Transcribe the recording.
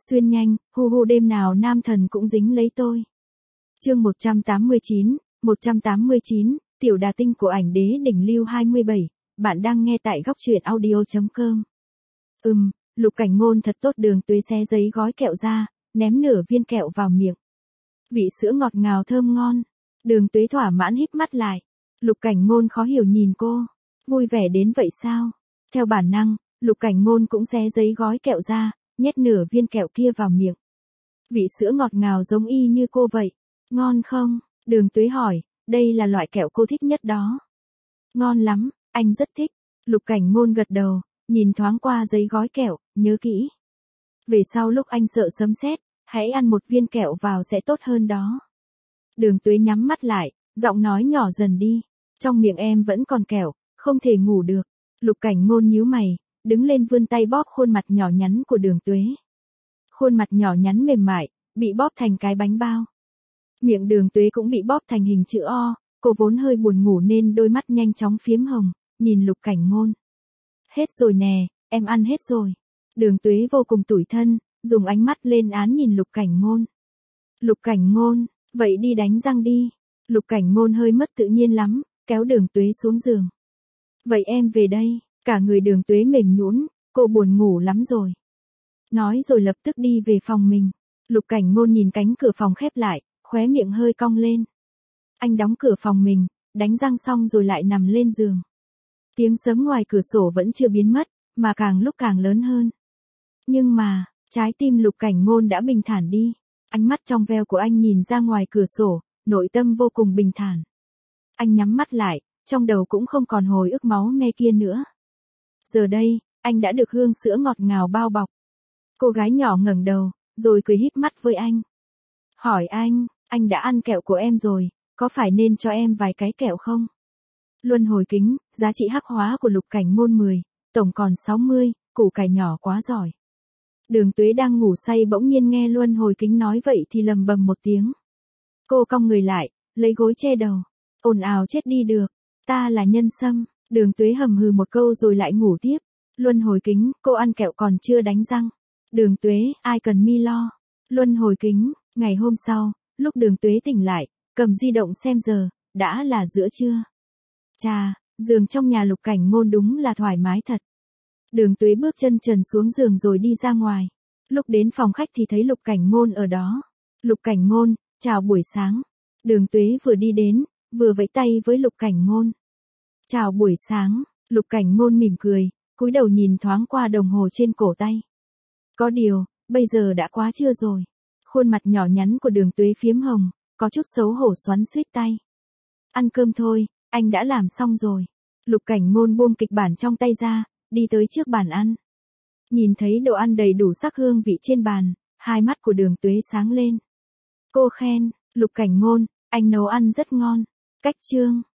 Xuyên nhanh, hu hu đêm nào nam thần cũng dính lấy tôi. Chương 189, tiểu đà tinh của ảnh đế đỉnh lưu 27, bạn đang nghe tại góc truyện audio.com. Lục Cảnh Ngôn thật tốt. Đường Tuế xé giấy gói kẹo ra, ném nửa viên kẹo vào miệng. Vị sữa ngọt ngào thơm ngon. Đường Tuế thỏa mãn híp mắt lại. Lục Cảnh Ngôn khó hiểu nhìn cô. Vui vẻ đến vậy sao? Theo bản năng, Lục Cảnh Ngôn cũng xé giấy gói kẹo ra, nhét nửa viên kẹo kia vào miệng. Vị sữa ngọt ngào giống y như cô vậy. Ngon không? Đường Tuế hỏi, đây là loại kẹo cô thích nhất đó. Ngon lắm, anh rất thích. Lục Cảnh Ngôn gật đầu, nhìn thoáng qua giấy gói kẹo, nhớ kỹ. Về sau lúc anh sợ sấm sét, hãy ăn một viên kẹo vào sẽ tốt hơn đó. Đường Tuế nhắm mắt lại, giọng nói nhỏ dần đi. Trong miệng em vẫn còn kẹo, không thể ngủ được. Lục Cảnh Ngôn nhíu mày, đứng lên vươn tay bóp khuôn mặt nhỏ nhắn của Đường Tuế. Khuôn mặt nhỏ nhắn mềm mại, bị bóp thành cái bánh bao. Miệng Đường Tuế cũng bị bóp thành hình chữ O, cô vốn hơi buồn ngủ nên đôi mắt nhanh chóng phiếm hồng, nhìn Lục Cảnh Ngôn. Hết rồi nè, em ăn hết rồi. Đường Tuế vô cùng tủi thân, dùng ánh mắt lên án nhìn Lục Cảnh Ngôn. Lục Cảnh Ngôn, vậy đi đánh răng đi. Lục Cảnh Ngôn hơi mất tự nhiên lắm, kéo Đường Tuế xuống giường. Vậy em về đây. Cả người Đường Tuế mềm nhũn, cô buồn ngủ lắm rồi. Nói rồi lập tức đi về phòng mình. Lục Cảnh Ngôn nhìn cánh cửa phòng khép lại, khóe miệng hơi cong lên. Anh đóng cửa phòng mình, đánh răng xong rồi lại nằm lên giường. Tiếng sấm ngoài cửa sổ vẫn chưa biến mất, mà càng lúc càng lớn hơn. Nhưng mà, trái tim Lục Cảnh Ngôn đã bình thản đi. Ánh mắt trong veo của anh nhìn ra ngoài cửa sổ, nội tâm vô cùng bình thản. Anh nhắm mắt lại, trong đầu cũng không còn hồi ức máu me kia nữa. Giờ đây, anh đã được hương sữa ngọt ngào bao bọc. Cô gái nhỏ ngẩng đầu, rồi cười híp mắt với anh. Hỏi anh đã ăn kẹo của em rồi, có phải nên cho em vài cái kẹo không? Luân hồi kính, giá trị hắc hóa của Lục Cảnh Ngôn 10, tổng còn 60, củ cải nhỏ quá giỏi. Đường Tuế đang ngủ say bỗng nhiên nghe luân hồi kính nói vậy thì lầm bầm một tiếng. Cô cong người lại, lấy gối che đầu. Ồn ào chết đi được, ta là nhân sâm. Đường Tuế hầm hừ một câu rồi lại ngủ tiếp. Luân hồi kính, cô ăn kẹo còn chưa đánh răng. Đường Tuế, ai cần mi lo. Luân hồi kính, ngày hôm sau, lúc Đường Tuế tỉnh lại, cầm di động xem giờ, đã là giữa trưa. Chà, giường trong nhà Lục Cảnh Ngôn đúng là thoải mái thật. Đường Tuế bước chân trần xuống giường rồi đi ra ngoài. Lúc đến phòng khách thì thấy Lục Cảnh Ngôn ở đó. Lục Cảnh Ngôn, chào buổi sáng. Đường Tuế vừa đi đến, vừa vẫy tay với Lục Cảnh Ngôn. Chào buổi sáng. Lục Cảnh Ngôn mỉm cười, cúi đầu nhìn thoáng qua đồng hồ trên cổ tay. Có điều, bây giờ đã quá trưa rồi. Khuôn mặt nhỏ nhắn của Đường Tuế phiếm hồng, có chút xấu hổ xoắn xuýt tay. Ăn cơm thôi, anh đã làm xong rồi. Lục Cảnh Ngôn buông kịch bản trong tay ra, đi tới trước bàn ăn. Nhìn thấy đồ ăn đầy đủ sắc hương vị trên bàn, hai mắt của Đường Tuế sáng lên. Cô khen, Lục Cảnh Ngôn, anh nấu ăn rất ngon. Cách chương